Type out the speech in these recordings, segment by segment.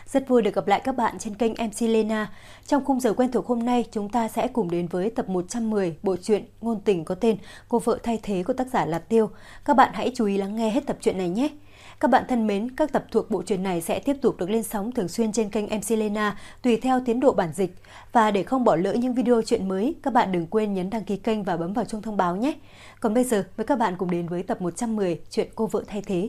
Rất vui được gặp lại các bạn trên kênh MC Lena. Trong khung giờ quen thuộc hôm nay, chúng ta sẽ cùng đến với tập 110 bộ truyện ngôn tình có tên Cô vợ thay thế của tác giả là Tiêu. Các bạn hãy chú ý lắng nghe hết tập truyện này nhé. Các bạn thân mến, các tập thuộc bộ truyện này sẽ tiếp tục được lên sóng thường xuyên trên kênh MC Lena tùy theo tiến độ bản dịch. Và để không bỏ lỡ những video truyện mới, các bạn đừng quên nhấn đăng ký kênh và bấm vào chuông thông báo nhé. Còn bây giờ, mời các bạn cùng đến với tập 110 truyện Cô vợ thay thế.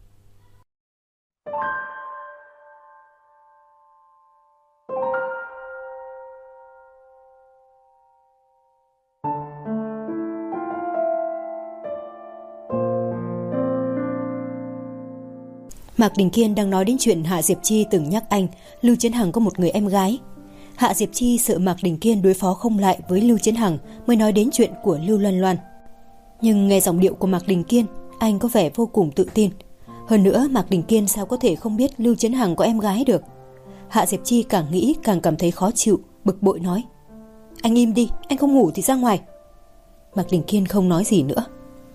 Mạc Đình Kiên đang nói đến chuyện Hạ Diệp Chi từng nhắc anh Lưu Chiến Hằng có một người em gái. Hạ Diệp Chi sợ Mạc Đình Kiên đối phó không lại với Lưu Chiến Hằng mới nói đến chuyện của Lưu Loan Loan. Nhưng nghe giọng điệu của Mạc Đình Kiên, anh có vẻ vô cùng tự tin. Hơn nữa, Mạc Đình Kiên sao có thể không biết Lưu Chiến Hằng có em gái được. Hạ Diệp Chi càng nghĩ càng cảm thấy khó chịu, bực bội nói: "Anh im đi, anh không ngủ thì ra ngoài." Mạc Đình Kiên không nói gì nữa.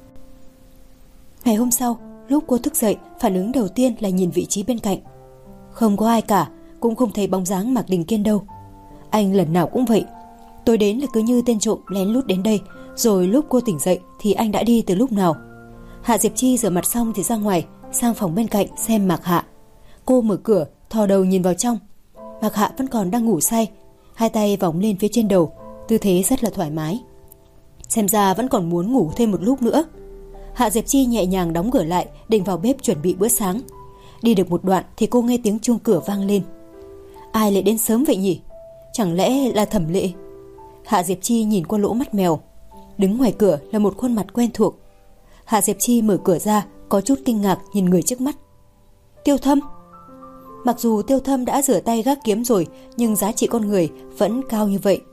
Ngày hôm sau, lúc cô thức dậy, phản ứng đầu tiên là nhìn vị trí bên cạnh. Không có ai cả, cũng không thấy bóng dáng Mạc Đình Kiên đâu. Anh lần nào cũng vậy. Tối đến là cứ như tên trộm lén lút đến đây, rồi lúc cô tỉnh dậy thì anh đã đi từ lúc nào. Hạ Diệp Chi rửa mặt xong thì ra ngoài, sang phòng bên cạnh xem Mạc Hạ. Cô mở cửa, thò đầu nhìn vào trong. Mạc Hạ vẫn còn đang ngủ say, hai tay vòng lên phía trên đầu, tư thế rất là thoải mái. Xem ra vẫn còn muốn ngủ thêm một lúc nữa. Hạ Diệp Chi nhẹ nhàng đóng cửa lại, định vào bếp chuẩn bị bữa sáng. Đi được một đoạn thì cô nghe tiếng chuông cửa vang lên. Ai lại đến sớm vậy nhỉ? Chẳng lẽ là Thẩm Lệ? Hạ Diệp Chi nhìn qua lỗ mắt mèo. Đứng ngoài cửa là một khuôn mặt quen thuộc. Hạ Diệp Chi mở cửa ra, có chút kinh ngạc nhìn người trước mắt. Tiêu Thâm. Mặc dù Tiêu Thâm đã rửa tay gác kiếm rồi, nhưng giá trị con người vẫn cao như vậy.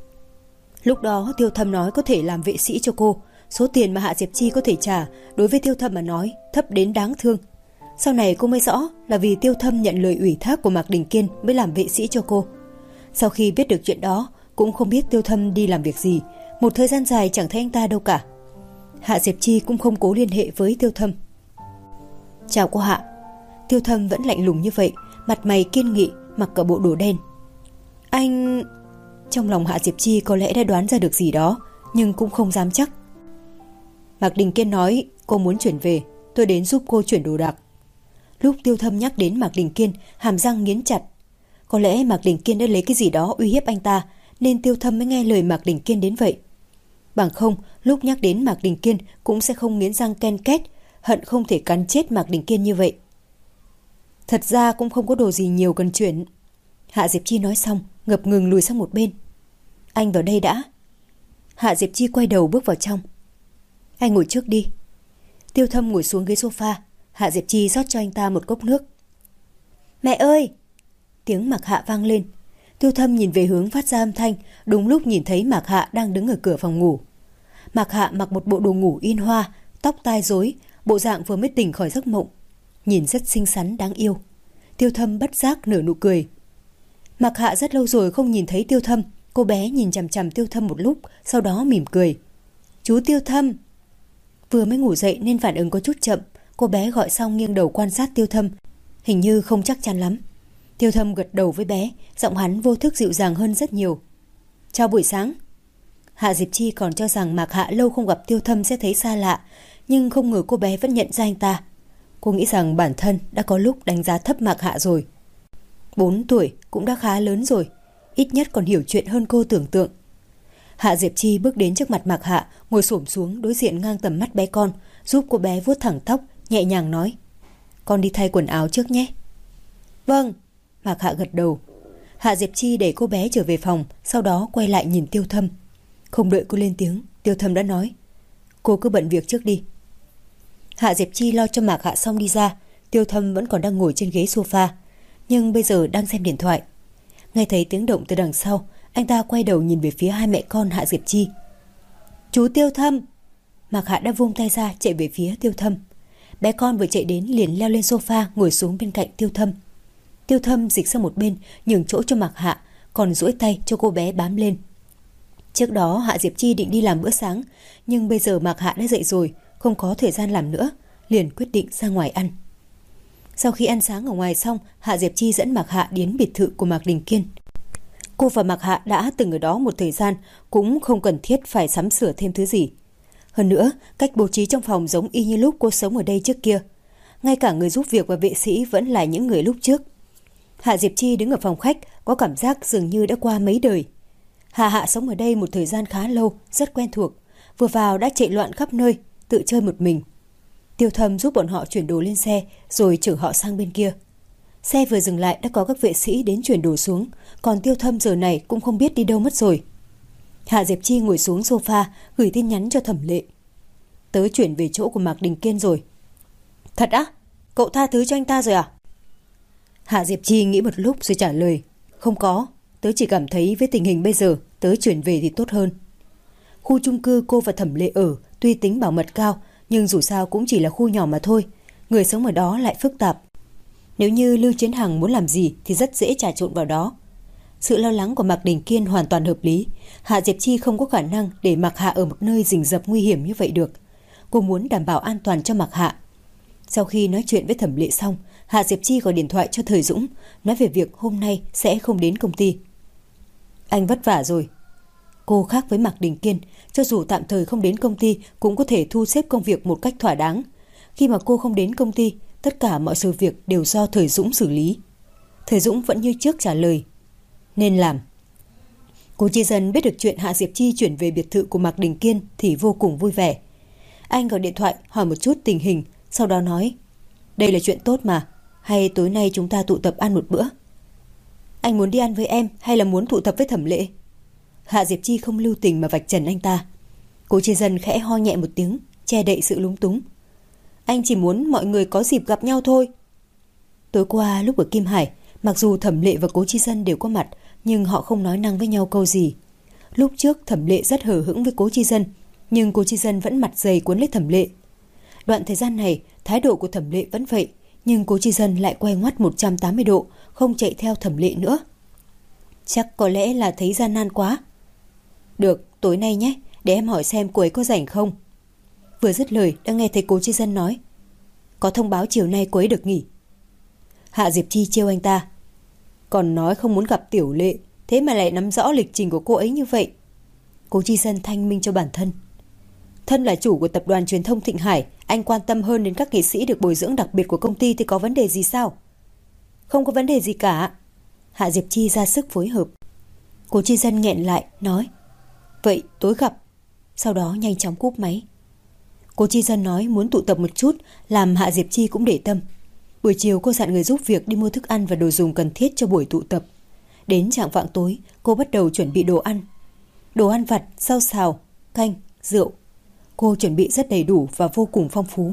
Lúc đó Tiêu Thâm nói có thể làm vệ sĩ cho cô. Số tiền mà Hạ Diệp Chi có thể trả đối với Tiêu Thâm mà nói thấp đến đáng thương. Sau này cô mới rõ là vì Tiêu Thâm nhận lời ủy thác của Mạc Đình Kiên mới làm vệ sĩ cho cô. Sau khi biết được chuyện đó, cũng không biết Tiêu Thâm đi làm việc gì. Một thời gian dài chẳng thấy anh ta đâu cả. Hạ Diệp Chi cũng không cố liên hệ với Tiêu Thâm. Chào cô Hạ. Tiêu Thâm vẫn lạnh lùng như vậy, mặt mày kiên nghị, mặc cả bộ đồ đen. Anh... Trong lòng Hạ Diệp Chi có lẽ đã đoán ra được gì đó, nhưng cũng không dám chắc. Mạc Đình Kiên nói cô muốn chuyển về, tôi đến giúp cô chuyển đồ đạc. Lúc Tiêu Thâm nhắc đến Mạc Đình Kiên, hàm răng nghiến chặt. Có lẽ Mạc Đình Kiên đã lấy cái gì đó uy hiếp anh ta, nên Tiêu Thâm mới nghe lời Mạc Đình Kiên đến vậy. Bằng không, lúc nhắc đến Mạc Đình Kiên cũng sẽ không nghiến răng ken két, hận không thể cắn chết Mạc Đình Kiên như vậy. Thật ra cũng không có đồ gì nhiều cần chuyển. Hạ Diệp Chi nói xong, ngập ngừng lùi sang một bên. Anh vào đây đã. Hạ Diệp Chi quay đầu bước vào trong. Anh ngồi trước đi. Tiêu Thâm ngồi xuống ghế sofa. Hạ Diệp Chi rót cho anh ta một cốc nước. Mẹ ơi! Tiếng Mạc Hạ vang lên. Tiêu Thâm nhìn về hướng phát ra âm thanh, đúng lúc nhìn thấy Mạc Hạ đang đứng ở cửa phòng ngủ. Mạc Hạ mặc một bộ đồ ngủ in hoa, tóc tai rối, bộ dạng vừa mới tỉnh khỏi giấc mộng, nhìn rất xinh xắn đáng yêu. Tiêu Thâm bất giác nở nụ cười. Mạc Hạ rất lâu rồi không nhìn thấy Tiêu Thâm. Cô bé nhìn chằm chằm Tiêu Thâm một lúc, sau đó mỉm cười. Chú Tiêu Thâm! Vừa mới ngủ dậy nên phản ứng có chút chậm. Cô bé gọi xong nghiêng đầu quan sát Tiêu Thâm, hình như không chắc chắn lắm. Tiêu Thâm gật đầu với bé, giọng hắn vô thức dịu dàng hơn rất nhiều. Chào buổi sáng. Hạ Diệp Chi còn cho rằng Mạc Hạ lâu không gặp Tiêu Thâm sẽ thấy xa lạ, nhưng không ngờ cô bé vẫn nhận ra anh ta. Cô nghĩ rằng bản thân đã có lúc đánh giá thấp Mạc Hạ rồi. 4 tuổi cũng đã khá lớn rồi, ít nhất còn hiểu chuyện hơn cô tưởng tượng. Hạ Diệp Chi bước đến trước mặt Mạc Hạ, ngồi xổm xuống đối diện ngang tầm mắt bé con, giúp cô bé vuốt thẳng tóc, nhẹ nhàng nói: Con đi thay quần áo trước nhé. Vâng. Mạc Hạ gật đầu. Hạ Diệp Chi đẩy cô bé trở về phòng, sau đó quay lại nhìn Tiêu Thâm. Không đợi cô lên tiếng, Tiêu Thâm đã nói: Cô cứ bận việc trước đi. Hạ Diệp Chi lo cho Mạc Hạ xong đi ra. Tiêu Thâm vẫn còn đang ngồi trên ghế sofa, nhưng bây giờ đang xem điện thoại. Nghe thấy tiếng động từ đằng sau, anh ta quay đầu nhìn về phía hai mẹ con Hạ Diệp Chi. Chú Tiêu Thâm! Mạc Hạ đã vung tay ra chạy về phía Tiêu Thâm. Bé con vừa chạy đến liền leo lên sofa ngồi xuống bên cạnh Tiêu Thâm. Tiêu Thâm dịch sang một bên nhường chỗ cho Mạc Hạ, còn duỗi tay cho cô bé bám lên. Trước đó Hạ Diệp Chi định đi làm bữa sáng, nhưng bây giờ Mạc Hạ đã dậy rồi, không có thời gian làm nữa, liền quyết định ra ngoài ăn. Sau khi ăn sáng ở ngoài xong, Hạ Diệp Chi dẫn Mạc Hạ đến biệt thự của Mạc Đình Kiên. Cô và Mạc Hạ đã từng ở đó một thời gian, cũng không cần thiết phải sắm sửa thêm thứ gì. Hơn nữa, cách bố trí trong phòng giống y như lúc cô sống ở đây trước kia. Ngay cả người giúp việc và vệ sĩ vẫn là những người lúc trước. Hạ Diệp Chi đứng ở phòng khách, có cảm giác dường như đã qua mấy đời. Hạ sống ở đây một thời gian khá lâu, rất quen thuộc. Vừa vào đã chạy loạn khắp nơi, tự chơi một mình. Tiêu Thâm giúp bọn họ chuyển đồ lên xe, rồi chở họ sang bên kia. Xe vừa dừng lại đã có các vệ sĩ đến chuyển đồ xuống, còn Tiêu Thâm giờ này cũng không biết đi đâu mất rồi. Hạ Diệp Chi ngồi xuống sofa, gửi tin nhắn cho Thẩm Lệ. Tớ chuyển về chỗ của Mạc Đình Kiên rồi. Thật á? Cậu tha thứ cho anh ta rồi à? Hạ Diệp Chi nghĩ một lúc rồi trả lời. Không có, tớ chỉ cảm thấy với tình hình bây giờ, tớ chuyển về thì tốt hơn. Khu chung cư cô và Thẩm Lệ ở tuy tính bảo mật cao, nhưng dù sao cũng chỉ là khu nhỏ mà thôi. Người sống ở đó lại phức tạp. Nếu như Lưu Chiến Hằng muốn làm gì thì rất dễ trà trộn vào đó. Sự lo lắng của Mạc Đình Kiên hoàn toàn hợp lý. Hạ Diệp Chi không có khả năng để Mạc Hạ ở một nơi rình rập nguy hiểm như vậy được. Cô muốn đảm bảo an toàn cho Mạc Hạ. Sau khi nói chuyện với Thẩm Lệ xong, Hạ Diệp Chi gọi điện thoại cho Thời Dũng, nói về việc hôm nay sẽ không đến công ty. Anh vất vả rồi. Cô khác với Mạc Đình Kiên, cho dù tạm thời không đến công ty cũng có thể thu xếp công việc một cách thỏa đáng. Khi mà cô không đến công ty, tất cả mọi sự việc đều do Thời Dũng xử lý. Thời Dũng vẫn như trước trả lời. Nên làm. Cố Chi Dân biết được chuyện Hạ Diệp Chi chuyển về biệt thự của Mạc Đình Kiên thì vô cùng vui vẻ. Anh gọi điện thoại hỏi một chút tình hình, sau đó nói, đây là chuyện tốt mà, hay tối nay chúng ta tụ tập ăn một bữa? Anh muốn đi ăn với em hay là muốn tụ tập với Thẩm Lệ? Hạ Diệp Chi không lưu tình mà vạch trần anh ta. Cố Chi Dân khẽ ho nhẹ một tiếng, che đậy sự lúng túng. Anh chỉ muốn mọi người có dịp gặp nhau thôi. Tối qua lúc ở Kim Hải, mặc dù Thẩm Lệ và Cố Chi Dân đều có mặt, nhưng họ không nói năng với nhau câu gì. Lúc trước Thẩm Lệ rất hờ hững với Cố Chi Dân, nhưng Cố Chi Dân vẫn mặt dày cuốn lấy Thẩm Lệ. Đoạn thời gian này, thái độ của Thẩm Lệ vẫn vậy, nhưng Cố Chi Dân lại quay ngoắt 180 độ, không chạy theo Thẩm Lệ nữa. Chắc có lẽ là thấy gian nan quá. Được, tối nay nhé, để em hỏi xem cô ấy có rảnh không. Vừa dứt lời đã nghe thấy Cố Chi Dân nói, có thông báo chiều nay cô ấy được nghỉ. Hạ Diệp Chi trêu anh ta, còn nói không muốn gặp Tiểu Lệ, thế mà lại nắm rõ lịch trình của cô ấy như vậy. Cố Chi Dân thanh minh cho bản thân. Thân là chủ của tập đoàn truyền thông Thịnh Hải, anh quan tâm hơn đến các nghệ sĩ được bồi dưỡng đặc biệt của công ty thì có vấn đề gì sao? Không có vấn đề gì cả. Hạ Diệp Chi ra sức phối hợp. Cố Chi Dân nghẹn lại, nói, vậy tối gặp. Sau đó nhanh chóng cúp máy. Cố Chi Dân nói muốn tụ tập một chút, làm Hạ Diệp Chi cũng để tâm. Buổi chiều cô dặn người giúp việc đi mua thức ăn và đồ dùng cần thiết cho buổi tụ tập. Đến chạng vạng tối, cô bắt đầu chuẩn bị đồ ăn. Đồ ăn vặt, rau xào, canh, rượu. Cô chuẩn bị rất đầy đủ và vô cùng phong phú.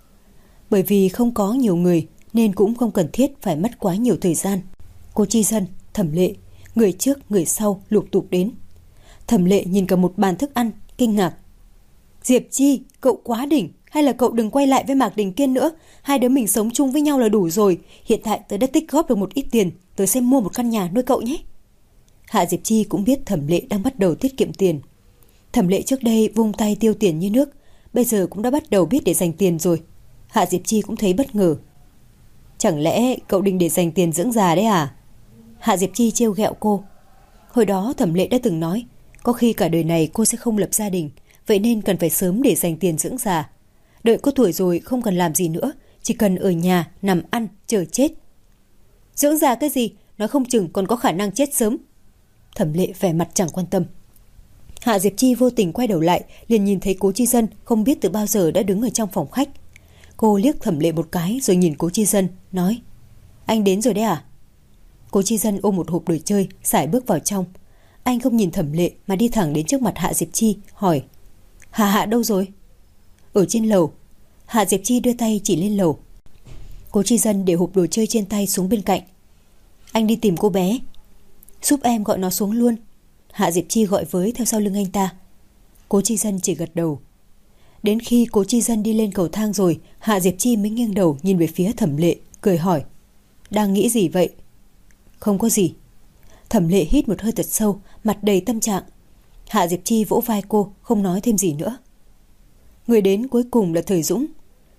Bởi vì không có nhiều người nên cũng không cần thiết phải mất quá nhiều thời gian. Cố Chi Dân, Thẩm Lệ, người trước người sau lục tục đến. Thẩm Lệ nhìn cả một bàn thức ăn, kinh ngạc. Diệp Chi, cậu quá đỉnh, hay là cậu đừng quay lại với Mạc Đình Kiên nữa, hai đứa mình sống chung với nhau là đủ rồi. Hiện tại tớ đã tích góp được một ít tiền, tớ sẽ mua một căn nhà nuôi cậu nhé. Hạ Diệp Chi cũng biết Thẩm Lệ đang bắt đầu tiết kiệm tiền. Thẩm Lệ trước đây vung tay tiêu tiền như nước, bây giờ cũng đã bắt đầu biết để dành tiền rồi. Hạ Diệp Chi cũng thấy bất ngờ. Chẳng lẽ cậu định để dành tiền dưỡng già đấy à? Hạ Diệp Chi trêu ghẹo cô. Hồi đó Thẩm Lệ đã từng nói, có khi cả đời này cô sẽ không lập gia đình, vậy nên cần phải sớm để dành tiền dưỡng già. Đợi có tuổi rồi không cần làm gì nữa, chỉ cần ở nhà nằm ăn chờ chết. Dưỡng già cái gì, nói không chừng còn có khả năng chết sớm. Thẩm Lệ vẻ mặt chẳng quan tâm. Hạ Diệp Chi vô tình quay đầu lại, liền nhìn thấy Cố Chi Dân không biết từ bao giờ đã đứng ở trong phòng khách. Cô liếc Thẩm Lệ một cái rồi nhìn Cố Chi Dân, nói, anh đến rồi đấy à? Cố Chi Dân ôm một hộp đồ chơi, sải bước vào trong. Anh không nhìn Thẩm Lệ mà đi thẳng đến trước mặt Hạ Diệp Chi, hỏi, Hạ đâu rồi? Ở trên lầu. Hạ Diệp Chi đưa tay chỉ lên lầu. Cố Chi Dân để hộp đồ chơi trên tay xuống bên cạnh. Anh đi tìm cô bé. Giúp em gọi nó xuống luôn. Hạ Diệp Chi gọi với theo sau lưng anh ta. Cố Chi Dân chỉ gật đầu. Đến khi Cố Chi Dân đi lên cầu thang rồi, Hạ Diệp Chi mới nghiêng đầu nhìn về phía Thẩm Lệ, cười hỏi, đang nghĩ gì vậy? Không có gì. Thẩm Lệ hít một hơi thật sâu, mặt đầy tâm trạng. Hạ Diệp Chi vỗ vai cô, không nói thêm gì nữa. Người đến cuối cùng là Thời Dũng.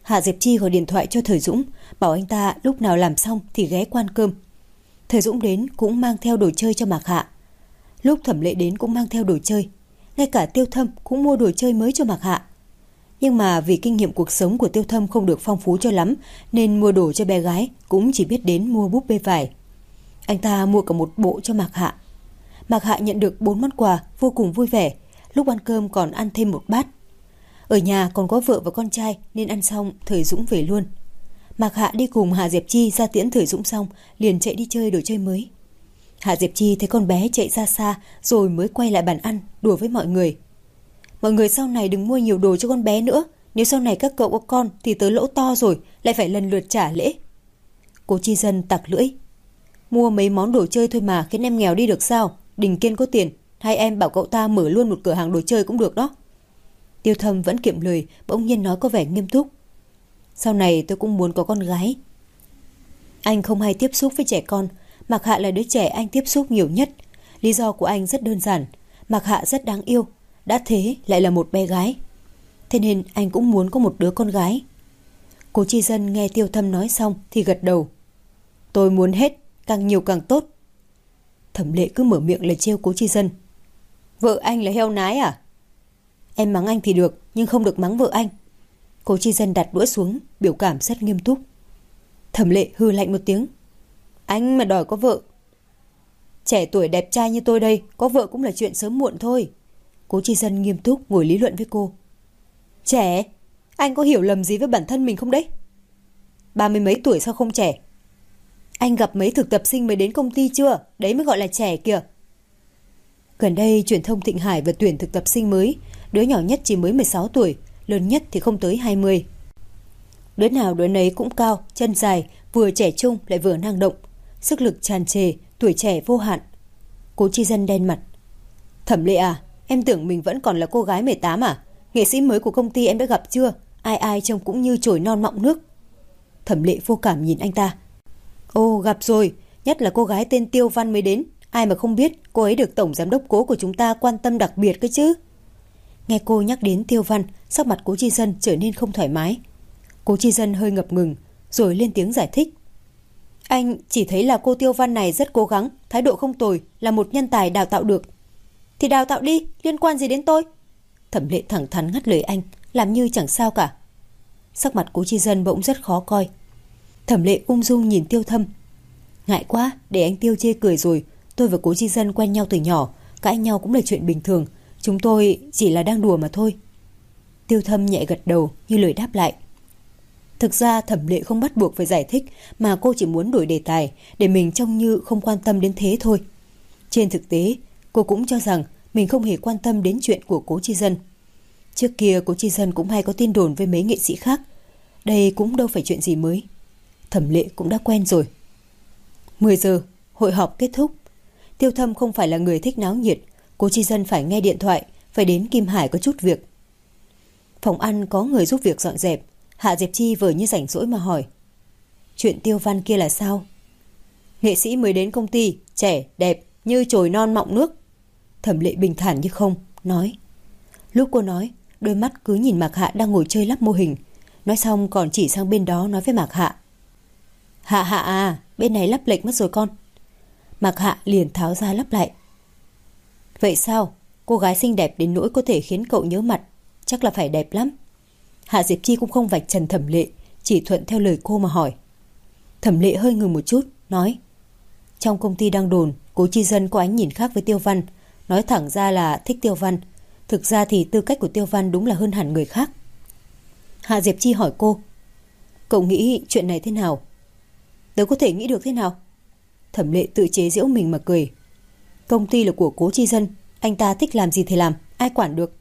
Hạ Diệp Chi gọi điện thoại cho Thời Dũng, bảo anh ta lúc nào làm xong thì ghé qua ăn cơm. Thời Dũng đến cũng mang theo đồ chơi cho Mạc Hạ. Lúc Thẩm Lệ đến cũng mang theo đồ chơi. Ngay cả Tiêu Thâm cũng mua đồ chơi mới cho Mạc Hạ. Nhưng mà vì kinh nghiệm cuộc sống của Tiêu Thâm không được phong phú cho lắm, nên mua đồ cho bé gái cũng chỉ biết đến mua búp bê vải. Anh ta mua cả một bộ cho Mạc Hạ. Mạc Hạ nhận được 4 món quà vô cùng vui vẻ. Lúc ăn cơm còn ăn thêm một bát. Ở nhà còn có vợ và con trai nên ăn xong Thời Dũng về luôn. Mạc Hạ đi cùng Hạ Diệp Chi ra tiễn Thời Dũng xong liền chạy đi chơi đồ chơi mới. Hạ Diệp Chi thấy con bé chạy ra xa rồi mới quay lại bàn ăn đùa với mọi người. Mọi người sau này đừng mua nhiều đồ cho con bé nữa. Nếu sau này các cậu có con thì tới lỗ to rồi, lại phải lần lượt trả lễ. Cố Chi Dân tặc lưỡi. Mua mấy món đồ chơi thôi mà khiến em nghèo đi được sao? Đình Kiên có tiền, hai em bảo cậu ta mở luôn một cửa hàng đồ chơi cũng được đó. Tiêu Thâm vẫn kiệm lời, bỗng nhiên nói có vẻ nghiêm túc. Sau này tôi cũng muốn có con gái. Anh không hay tiếp xúc với trẻ con. Mạc Hạ là đứa trẻ anh tiếp xúc nhiều nhất. Lý do của anh rất đơn giản. Mạc Hạ rất đáng yêu. Đã thế lại là một bé gái. Thế nên anh cũng muốn có một đứa con gái. Cố Chi Dân nghe Tiêu Thâm nói xong thì gật đầu. Tôi muốn hết, càng nhiều càng tốt. Thẩm Lệ cứ mở miệng là trêu Cố Chi Dân. Vợ anh là heo nái à? Em mắng anh thì được, nhưng không được mắng vợ anh. Cố Chi Dân đặt đũa xuống, biểu cảm rất nghiêm túc. Thẩm Lệ hừ lạnh một tiếng. Anh mà đòi có vợ. Trẻ tuổi đẹp trai như tôi đây, có vợ cũng là chuyện sớm muộn thôi. Cố Chi Dân nghiêm túc ngồi lý luận với cô. Trẻ? Anh có hiểu lầm gì với bản thân mình không đấy? 30 mấy tuổi sao không trẻ? Anh gặp mấy thực tập sinh mới đến công ty chưa? Đấy mới gọi là trẻ kìa. Gần đây truyền thông Thịnh Hải vừa tuyển thực tập sinh mới. Đứa nhỏ nhất chỉ mới 16 tuổi, lớn nhất thì không tới 20. Đứa nào đứa nấy cũng cao, chân dài, vừa trẻ trung lại vừa năng động. Sức lực tràn trề, tuổi trẻ vô hạn. Cố Chi Dân đen mặt. Thẩm Lệ à, em tưởng mình vẫn còn là cô gái 18 à? Nghệ sĩ mới của công ty em đã gặp chưa? Ai ai trông cũng như chổi non mọng nước. Thẩm Lệ vô cảm nhìn anh ta. Ồ, gặp rồi, nhất là cô gái tên Tiêu Văn mới đến. Ai mà không biết cô ấy được tổng giám đốc Cố của chúng ta quan tâm đặc biệt cơ chứ. Nghe cô nhắc đến Tiêu Văn, sắc mặt Cố Chi Dân trở nên không thoải mái. Cố Chi Dân hơi ngập ngừng, rồi lên tiếng giải thích. Anh chỉ thấy là cô Tiêu Văn này rất cố gắng, thái độ không tồi, là một nhân tài đào tạo được. Thì đào tạo đi, liên quan gì đến tôi? Thẩm Lệ thẳng thắn ngắt lời anh, làm như chẳng sao cả. Sắc mặt Cố Chi Dân bỗng rất khó coi. Thẩm Lệ ung dung nhìn Tiêu Thâm. Ngại quá, để anh Tiêu chê cười rồi. Tôi và Cố Chi Dân quen nhau từ nhỏ, cãi nhau cũng là chuyện bình thường. Chúng tôi chỉ là đang đùa mà thôi. Tiêu Thâm nhẹ gật đầu như lời đáp lại. Thực ra Thẩm Lệ không bắt buộc phải giải thích, mà cô chỉ muốn đổi đề tài để mình trông như không quan tâm đến thế thôi. Trên thực tế, cô cũng cho rằng mình không hề quan tâm đến chuyện của Cố Chi Dân. Trước kia Cố Chi Dân cũng hay có tin đồn với mấy nghệ sĩ khác. Đây cũng đâu phải chuyện gì mới. Thẩm Lệ cũng đã quen rồi. 10 giờ, hội họp kết thúc. Tiêu Thâm không phải là người thích náo nhiệt. Cố Chi Dân phải nghe điện thoại, phải đến Kim Hải có chút việc. Phòng ăn có người giúp việc dọn dẹp. Hạ Diệp Chi vờ như rảnh rỗi mà hỏi. Chuyện Tiêu Văn kia là sao? Nghệ sĩ mới đến công ty, trẻ, đẹp, như chồi non mọng nước. Thẩm Lệ bình thản như không, nói. Lúc cô nói, đôi mắt cứ nhìn Mạc Hạ đang ngồi chơi lắp mô hình. Nói xong còn chỉ sang bên đó nói với Mạc Hạ. Hạ Hạ à, bên này lắp lệch mất rồi con. Mạc Hạ liền tháo ra lắp lại. Vậy sao? Cô gái xinh đẹp đến nỗi có thể khiến cậu nhớ mặt, chắc là phải đẹp lắm. Hạ Diệp Chi cũng không vạch trần Thẩm Lệ, chỉ thuận theo lời cô mà hỏi. Thẩm Lệ hơi ngừng một chút, nói. Trong công ty đang đồn, Cố Chi Dân có ánh nhìn khác với Tiêu Văn. Nói thẳng ra là thích Tiêu Văn. Thực ra thì tư cách của Tiêu Văn đúng là hơn hẳn người khác. Hạ Diệp Chi hỏi cô. Cậu nghĩ chuyện này thế nào? Tớ có thể nghĩ được thế nào? Thẩm Lệ tự chế giễu mình mà cười. Công ty là của Cố Chi Dân, anh ta thích làm gì thì làm, ai quản được.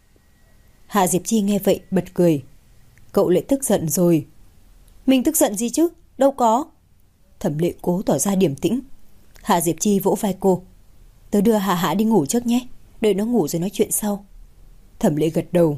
Hạ Diệp Chi nghe vậy bật cười. Cậu lại tức giận rồi. Mình tức giận gì chứ, đâu có. Thẩm Lệ cố tỏ ra điềm tĩnh. Hạ Diệp Chi vỗ vai cô. Tớ đưa Hạ Hạ đi ngủ trước nhé, đợi nó ngủ rồi nói chuyện sau. Thẩm Lệ gật đầu.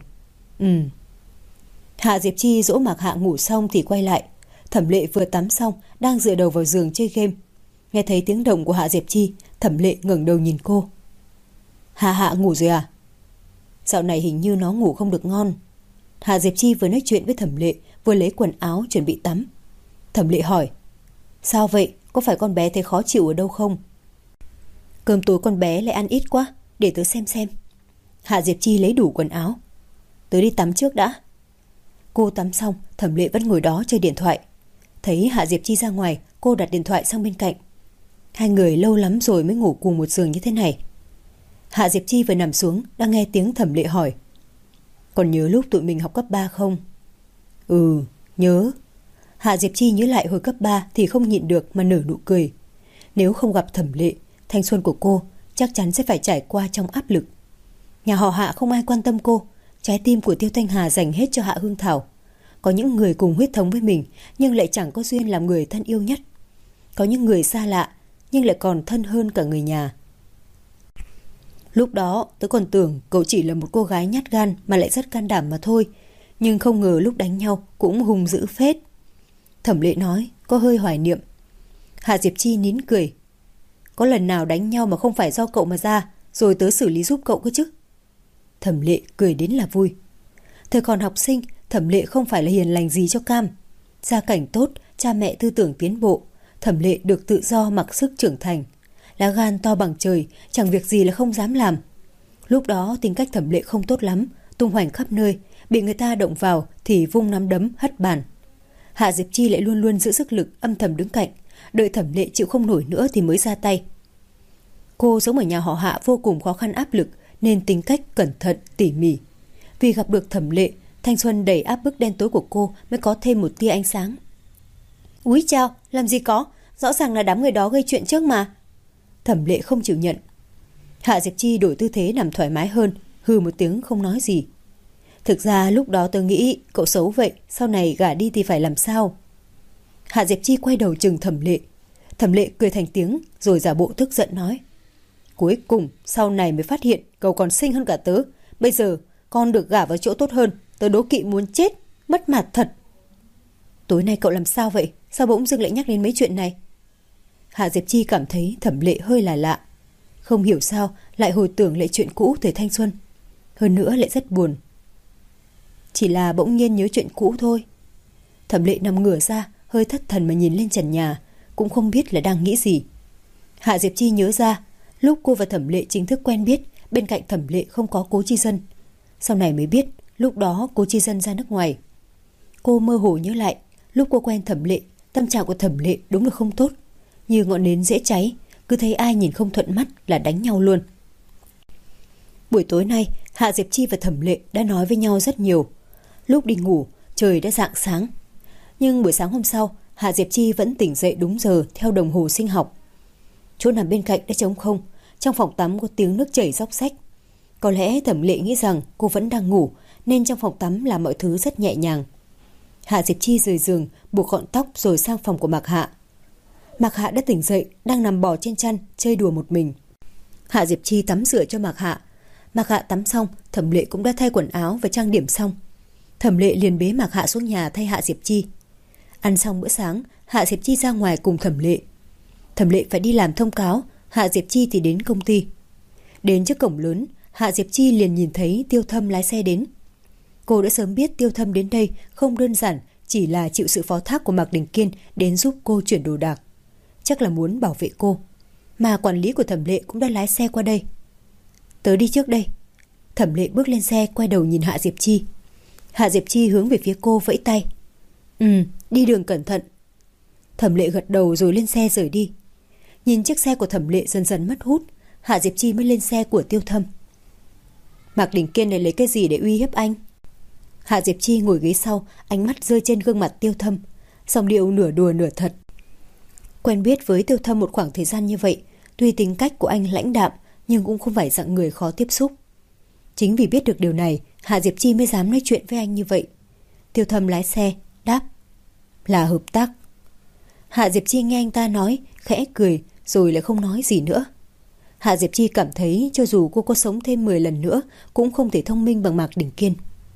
Hạ Diệp Chi dỗ Mạc Hạ ngủ xong thì quay lại. Thẩm Lệ vừa tắm xong, đang dựa đầu vào giường chơi game. Nghe thấy tiếng động của Hạ Diệp Chi, Thẩm Lệ ngẩng đầu nhìn cô. Hạ Hạ ngủ rồi à? Dạo này hình như nó ngủ không được ngon. Hạ Diệp Chi vừa nói chuyện với Thẩm Lệ, vừa lấy quần áo chuẩn bị tắm. Thẩm Lệ hỏi: Sao vậy? Có phải con bé thấy khó chịu ở đâu không? Cơm tối con bé lại ăn ít quá, để tớ xem. Hạ Diệp Chi lấy đủ quần áo. Tớ đi tắm trước đã. Cô tắm xong, Thẩm Lệ vẫn ngồi đó chơi điện thoại. Thấy Hạ Diệp Chi ra ngoài, cô đặt điện thoại sang bên cạnh. Hai người lâu lắm rồi mới ngủ cùng một giường như thế này. Hạ Diệp Chi vừa nằm xuống đã nghe tiếng Thẩm Lệ hỏi: Còn nhớ lúc tụi mình học cấp 3 không? Ừ, nhớ. Hạ Diệp Chi nhớ lại hồi cấp 3 thì không nhịn được mà nở nụ cười. Nếu không gặp Thẩm Lệ, thanh xuân của cô chắc chắn sẽ phải trải qua trong áp lực. Nhà họ Hạ không ai quan tâm cô, trái tim của Tiêu Thanh Hà dành hết cho Hạ Hương Thảo. Có những người cùng huyết thống với mình nhưng lại chẳng có duyên làm người thân yêu nhất. Có những người xa lạ nhưng lại còn thân hơn cả người nhà. Lúc đó tớ còn tưởng cậu chỉ là một cô gái nhát gan mà lại rất can đảm mà thôi. Nhưng không ngờ lúc đánh nhau cũng hung dữ phết. Thẩm Lệ nói, có hơi hoài niệm. Hạ Diệp Chi nín cười. Có lần nào đánh nhau mà không phải do cậu mà ra, rồi tớ xử lý giúp cậu cơ chứ? Thẩm Lệ cười đến là vui. Thời còn học sinh, Thẩm Lệ không phải là hiền lành gì cho cam. Gia cảnh tốt, cha mẹ tư tưởng tiến bộ, Thẩm Lệ được tự do mặc sức trưởng thành. Lá gan to bằng trời, chẳng việc gì là không dám làm. Lúc đó tính cách Thẩm Lệ không tốt lắm, tung hoành khắp nơi, bị người ta động vào thì vung nắm đấm hất bàn. Hạ Diệp Chi lại luôn luôn giữ sức lực âm thầm đứng cạnh, đợi Thẩm Lệ chịu không nổi nữa thì mới ra tay. Cô sống ở nhà họ Hạ vô cùng khó khăn áp lực nên tính cách cẩn thận tỉ mỉ. Vì gặp được Thẩm Lệ, thanh xuân đầy áp bức đen tối của cô mới có thêm một tia ánh sáng. Úi chao, làm gì có, rõ ràng là đám người đó gây chuyện trước mà. Thẩm Lệ không chịu nhận. Hạ Diệp Chi đổi tư thế nằm thoải mái hơn, hừ một tiếng không nói gì. Thực ra lúc đó tôi nghĩ cậu xấu vậy, sau này gả đi thì phải làm sao? Hạ Diệp Chi quay đầu chừng Thẩm Lệ. Thẩm Lệ cười thành tiếng rồi giả bộ tức giận nói: Cuối cùng sau này mới phát hiện cậu còn xinh hơn cả tớ. Bây giờ con được gả vào chỗ tốt hơn, tớ đố kỵ muốn chết, mất mặt thật. Tối nay cậu làm sao vậy? Sao bỗng dưng lại nhắc đến mấy chuyện này? Hạ Diệp Chi cảm thấy Thẩm Lệ hơi là lạ. Không hiểu sao lại hồi tưởng lại chuyện cũ thời thanh xuân. Hơn nữa lại rất buồn. Chỉ là bỗng nhiên nhớ chuyện cũ thôi. Thẩm Lệ nằm ngửa ra, hơi thất thần mà nhìn lên trần nhà, cũng không biết là đang nghĩ gì. Hạ Diệp Chi nhớ ra, lúc cô và Thẩm Lệ chính thức quen biết, bên cạnh Thẩm Lệ không có Cố Chi Dân. Sau này mới biết, lúc đó Cố Chi Dân ra nước ngoài. Cô mơ hồ nhớ lại, lúc cô quen Thẩm Lệ, tâm trạng của Thẩm Lệ đúng là không tốt, như ngọn nến dễ cháy, cứ thấy ai nhìn không thuận mắt là đánh nhau luôn. Buổi tối nay, Hạ Diệp Chi và Thẩm Lệ đã nói với nhau rất nhiều. Lúc đi ngủ, trời đã rạng sáng. Nhưng buổi sáng hôm sau, Hạ Diệp Chi vẫn tỉnh dậy đúng giờ theo đồng hồ sinh học. Chỗ nằm bên cạnh đã trống không, trong phòng tắm có tiếng nước chảy róc rách. Có lẽ Thẩm Lệ nghĩ rằng cô vẫn đang ngủ nên trong phòng tắm làm mọi thứ rất nhẹ nhàng. Hạ Diệp Chi rời giường, buộc gọn tóc rồi sang phòng của Mạc Hạ. Mạc Hạ đã tỉnh dậy, đang nằm bò trên chăn chơi đùa một mình. Hạ Diệp Chi tắm rửa cho Mạc Hạ. Mạc Hạ tắm xong, Thẩm Lệ cũng đã thay quần áo và trang điểm xong. Thẩm Lệ liền bế Mạc Hạ xuống nhà thay Hạ Diệp Chi. Ăn xong bữa sáng, Hạ Diệp Chi ra ngoài cùng Thẩm Lệ. Thẩm Lệ phải đi làm thông cáo, Hạ Diệp Chi thì đến công ty. Đến trước cổng lớn, Hạ Diệp Chi liền nhìn thấy Tiêu Thâm lái xe đến. Cô đã sớm biết Tiêu Thâm đến đây không đơn giản chỉ là chịu sự phó thác của Mạc Đình Kiên đến giúp cô chuyển đồ đạc. Chắc là muốn bảo vệ cô. Mà quản lý của Thẩm Lệ cũng đã lái xe qua đây. Tớ đi trước đây. Thẩm Lệ bước lên xe quay đầu nhìn Hạ Diệp Chi. Hạ Diệp Chi hướng về phía cô vẫy tay. Đi đường cẩn thận. Thẩm Lệ gật đầu rồi lên xe rời đi. Nhìn chiếc xe của Thẩm Lệ dần dần mất hút, Hạ Diệp Chi mới lên xe của Tiêu Thâm. Mạc Đình Kiên này lấy cái gì để uy hiếp anh? Hạ Diệp Chi ngồi ghế sau, ánh mắt rơi trên gương mặt Tiêu Thâm, giọng điệu nửa đùa nửa thật. Quen biết với Tiêu Thâm một khoảng thời gian như vậy, tuy tính cách của anh lãnh đạm nhưng cũng không phải dạng người khó tiếp xúc. Chính vì biết được điều này, Hạ Diệp Chi mới dám nói chuyện với anh như vậy. Tiêu Thâm lái xe, đáp: Là hợp tác. Hạ Diệp Chi nghe anh ta nói, khẽ cười rồi lại không nói gì nữa. Hạ Diệp Chi cảm thấy cho dù cô có sống thêm 10 lần nữa cũng không thể thông minh bằng Mạc Đình Kiên.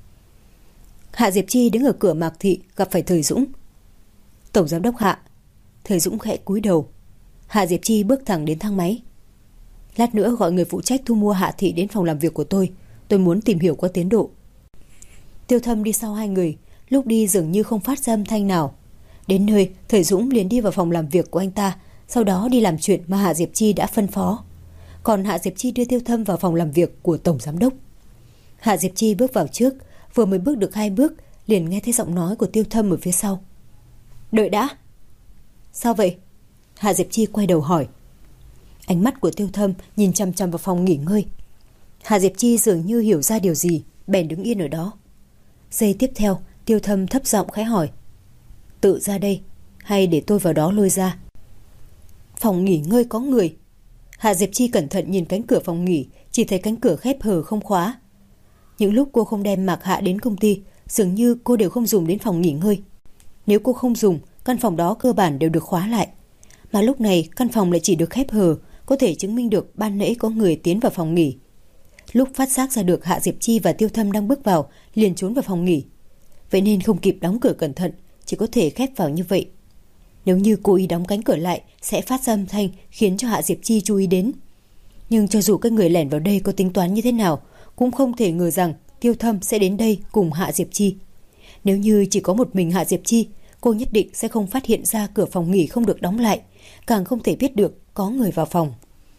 Hạ Diệp Chi đứng ở cửa Mạc Thị gặp phải Thời Dũng. Tổng giám đốc Hạ. Thời Dũng khẽ cúi đầu. Hạ Diệp Chi bước thẳng đến thang máy. Lát nữa gọi người phụ trách thu mua Hạ Thị đến phòng làm việc của tôi muốn tìm hiểu qua tiến độ. Tiêu Thâm đi sau hai người, lúc đi dường như không phát ra âm thanh nào. Đến nơi, Thời Dũng liền đi vào phòng làm việc của anh ta, sau đó đi làm chuyện mà Hạ Diệp Chi đã phân phó. Còn Hạ Diệp Chi đưa Tiêu Thâm vào phòng làm việc của tổng giám đốc. Hạ Diệp Chi bước vào trước, vừa mới bước được 2 bước, liền nghe thấy giọng nói của Tiêu Thâm ở phía sau. Đợi đã. Sao vậy? Hạ Diệp Chi quay đầu hỏi. Ánh mắt của Tiêu Thâm nhìn chằm chằm vào phòng nghỉ ngơi. Hạ Diệp Chi dường như hiểu ra điều gì, bèn đứng yên ở đó. Giây tiếp theo, Tiêu Thâm thấp giọng khẽ hỏi. Tự ra đây, hay để tôi vào đó lôi ra? Phòng nghỉ ngơi có người. Hạ Diệp Chi cẩn thận nhìn cánh cửa phòng nghỉ, chỉ thấy cánh cửa khép hờ không khóa. Những lúc cô không đem Mạc Hạ đến công ty, dường như cô đều không dùng đến phòng nghỉ ngơi. Nếu cô không dùng, căn phòng đó cơ bản đều được khóa lại. Mà lúc này căn phòng lại chỉ được khép hờ, có thể chứng minh được ban nãy có người tiến vào phòng nghỉ. Lúc phát giác ra được Hạ Diệp Chi và Tiêu Thâm đang bước vào, liền trốn vào phòng nghỉ. Vậy nên không kịp đóng cửa cẩn thận, chỉ có thể khép vào như vậy. Nếu như cố ý đóng cánh cửa lại, sẽ phát ra âm thanh khiến cho Hạ Diệp Chi chú ý đến. Nhưng cho dù các người lẻn vào đây có tính toán như thế nào, cũng không thể ngờ rằng Tiêu Thâm sẽ đến đây cùng Hạ Diệp Chi. Nếu như chỉ có một mình Hạ Diệp Chi, cô nhất định sẽ không phát hiện ra cửa phòng nghỉ không được đóng lại, càng không thể biết được có người vào phòng.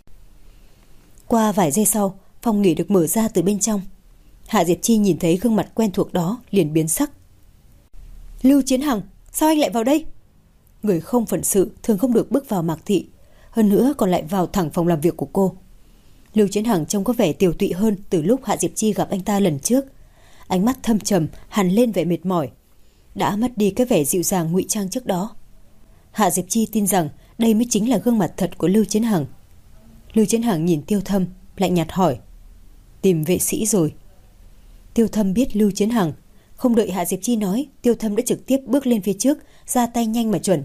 Qua vài giây sau, phòng nghỉ được mở ra từ bên trong. Hạ Diệp Chi nhìn thấy gương mặt quen thuộc đó liền biến sắc. Lưu Chiến Hằng, sao anh lại vào đây? Người không phận sự thường không được bước vào Mạc Thị, hơn nữa còn lại vào thẳng phòng làm việc của cô. Lưu Chiến Hằng trông có vẻ tiều tụy hơn từ lúc Hạ Diệp Chi gặp anh ta lần trước. Ánh mắt thâm trầm, hằn lên vẻ mệt mỏi, đã mất đi cái vẻ dịu dàng ngụy trang trước đó. Hạ Diệp Chi tin rằng đây mới chính là gương mặt thật của Lưu Chiến Hằng. Lưu Chiến Hằng nhìn Tiêu Thâm, lạnh nhạt hỏi. Tìm vệ sĩ rồi? Tiêu Thâm biết Lưu Chiến Hằng. Không đợi Hạ Diệp Chi nói, Tiêu Thâm đã trực tiếp bước lên phía trước, ra tay nhanh mà chuẩn.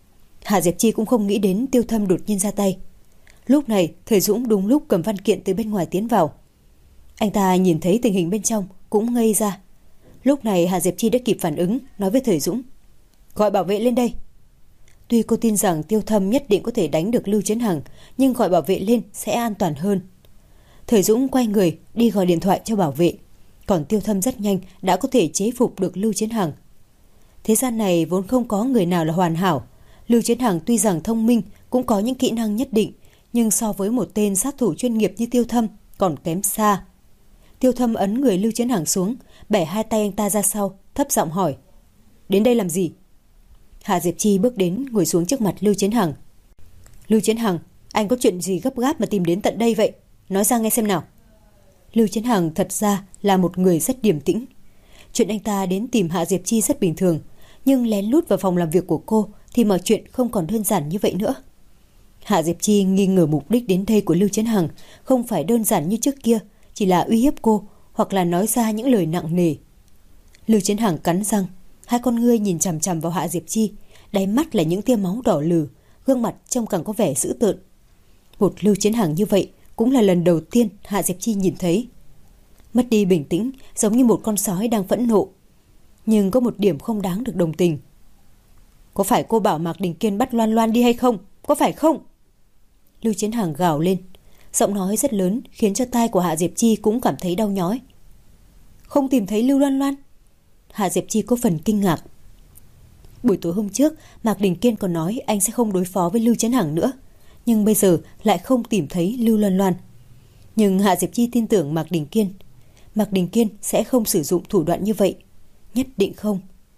Hạ Diệp Chi cũng không nghĩ đến Tiêu Thâm đột nhiên ra tay. Lúc này, Thời Dũng đúng lúc cầm văn kiện từ bên ngoài tiến vào. Anh ta nhìn thấy tình hình bên trong, cũng ngây ra. Lúc này Hạ Diệp Chi đã kịp phản ứng, nói với Thời Dũng. Gọi bảo vệ lên đây. Tuy cô tin rằng Tiêu Thâm nhất định có thể đánh được Lưu Chiến Hằng, nhưng gọi bảo vệ lên sẽ an toàn hơn. Thời Dũng quay người đi gọi điện thoại cho bảo vệ. Còn Tiêu Thâm rất nhanh đã có thể chế phục được Lưu Chiến Hằng. Thế gian này vốn không có người nào là hoàn hảo. Lưu Chiến Hằng tuy rằng thông minh, cũng có những kỹ năng nhất định, nhưng so với một tên sát thủ chuyên nghiệp như Tiêu Thâm còn kém xa. Tiêu Thâm ấn người Lưu Chiến Hằng xuống, bẻ 2 tay anh ta ra sau, thấp giọng hỏi. Đến đây làm gì? Hạ Diệp Chi bước đến ngồi xuống trước mặt Lưu Chiến Hằng. Lưu Chiến Hằng, anh có chuyện gì gấp gáp mà tìm đến tận đây vậy? Nói ra nghe xem nào. Lưu Chiến Hằng thật ra là một người rất điềm tĩnh. Chuyện anh ta đến tìm Hạ Diệp Chi rất bình thường, nhưng lén lút vào phòng làm việc của cô thì mọi chuyện không còn đơn giản như vậy nữa. Hạ Diệp Chi nghi ngờ mục đích đến đây của Lưu Chiến Hằng không phải đơn giản như trước kia, chỉ là uy hiếp cô hoặc là nói ra những lời nặng nề. Lưu Chiến Hằng cắn răng, 2 con ngươi nhìn chằm chằm vào Hạ Diệp Chi, đáy mắt là những tia máu đỏ lừ, gương mặt trông càng có vẻ dữ tợn. Một Lưu Chiến Hằng như vậy cũng là lần đầu tiên Hạ Diệp Chi nhìn thấy. Mất đi bình tĩnh, giống như một con sói đang phẫn nộ. Nhưng có một điểm không đáng được đồng tình. Có phải cô bảo Mạc Đình Kiên bắt Loan Loan đi hay không? Có phải không? Lưu Chiến Hằng gào lên, giọng nói rất lớn khiến cho tai của Hạ Diệp Chi cũng cảm thấy đau nhói. Không tìm thấy Lưu Loan Loan? Hạ Diệp Chi có phần kinh ngạc. Buổi tối hôm trước, Mạc Đình Kiên còn nói anh sẽ không đối phó với Lưu Chiến Hằng nữa, nhưng bây giờ lại không tìm thấy Lưu Loan Loan. Nhưng Hạ Diệp Chi tin tưởng Mạc Đình Kiên. Mạc Đình Kiên sẽ không sử dụng thủ đoạn như vậy. Nhất định không.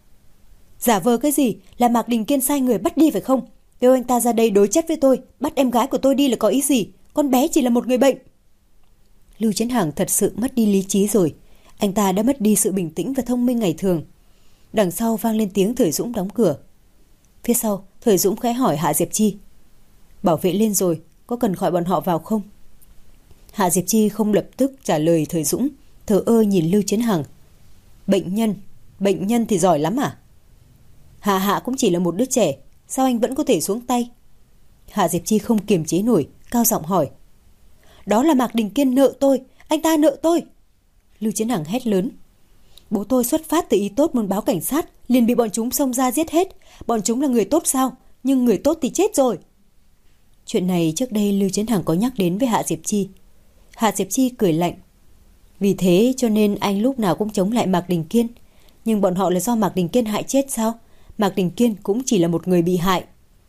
Giả vờ cái gì? Là Mạc Đình Kiên sai người bắt đi phải không? Kêu anh ta ra đây đối chất với tôi, bắt em gái của tôi đi là có ý gì? Con bé chỉ là một người bệnh. Lưu Chiến Hằng thật sự mất đi lý trí rồi. Anh ta đã mất đi sự bình tĩnh và thông minh ngày thường. Đằng sau vang lên tiếng Thời Dũng đóng cửa. Phía sau, Thời Dũng khẽ hỏi Hạ Diệp Chi. Bảo vệ lên rồi, có cần gọi bọn họ vào không? Hạ Diệp Chi không lập tức trả lời Thời Dũng, thờ ơ nhìn Lưu Chiến Hằng. Bệnh nhân thì giỏi lắm à? Hạ cũng chỉ là một đứa trẻ, sao anh vẫn có thể xuống tay? Hạ Diệp Chi không kiềm chế nổi, cao giọng hỏi. Đó là Mạc Đình Kiên nợ tôi, anh ta nợ tôi. Lưu Chiến Hằng hét lớn. Bố tôi xuất phát từ ý tốt muốn báo cảnh sát, liền bị bọn chúng xông ra giết hết. Bọn chúng là người tốt sao? Nhưng người tốt thì chết rồi. Chuyện này trước đây Lưu Chiến Hằng có nhắc đến với Hạ Diệp Chi. Hạ Diệp Chi cười lạnh. Vì thế cho nên anh lúc nào cũng chống lại Mạc Đình Kiên. Nhưng bọn họ là do Mạc Đình Kiên hại chết sao? Mạc Đình Kiên cũng chỉ là một người bị hại.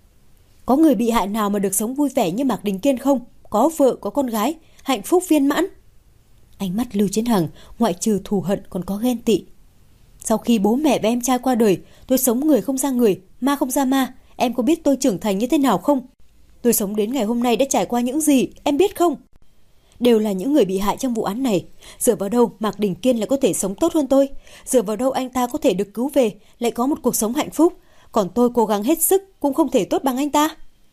Có người bị hại nào mà được sống vui vẻ như Mạc Đình Kiên không? Có vợ, có con gái, hạnh phúc viên mãn. Ánh mắt Lưu Chiến Hằng ngoại trừ thù hận còn có ghen tị. Sau khi bố mẹ và em trai qua đời, tôi sống người không ra người, ma không ra ma. Em có biết tôi trưởng thành như thế nào không? Tôi sống đến ngày hôm nay đã trải qua những gì, em biết không? Đều là những người bị hại trong vụ án này. Dựa vào đâu Mạc Đình Kiên lại có thể sống tốt hơn tôi? Dựa vào đâu anh ta có thể được cứu về, lại có một cuộc sống hạnh phúc? Còn tôi cố gắng hết sức cũng không thể tốt bằng anh ta.